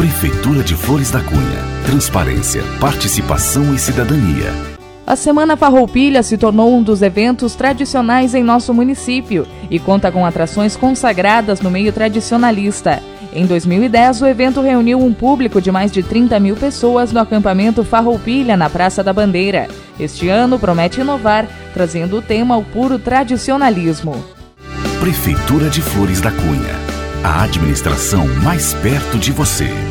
Prefeitura de Flores da Cunha. Transparência, participação e cidadania. A Semana Farroupilha se tornou um dos eventos tradicionais em nosso município e conta com atrações consagradas no meio tradicionalista. Em 2010, o evento reuniu um público de mais de 30 mil pessoas no acampamento Farroupilha, na Praça da Bandeira. Este ano promete inovar, trazendo o tema ao puro tradicionalismo. Prefeitura de Flores da Cunha. A administração mais perto de você.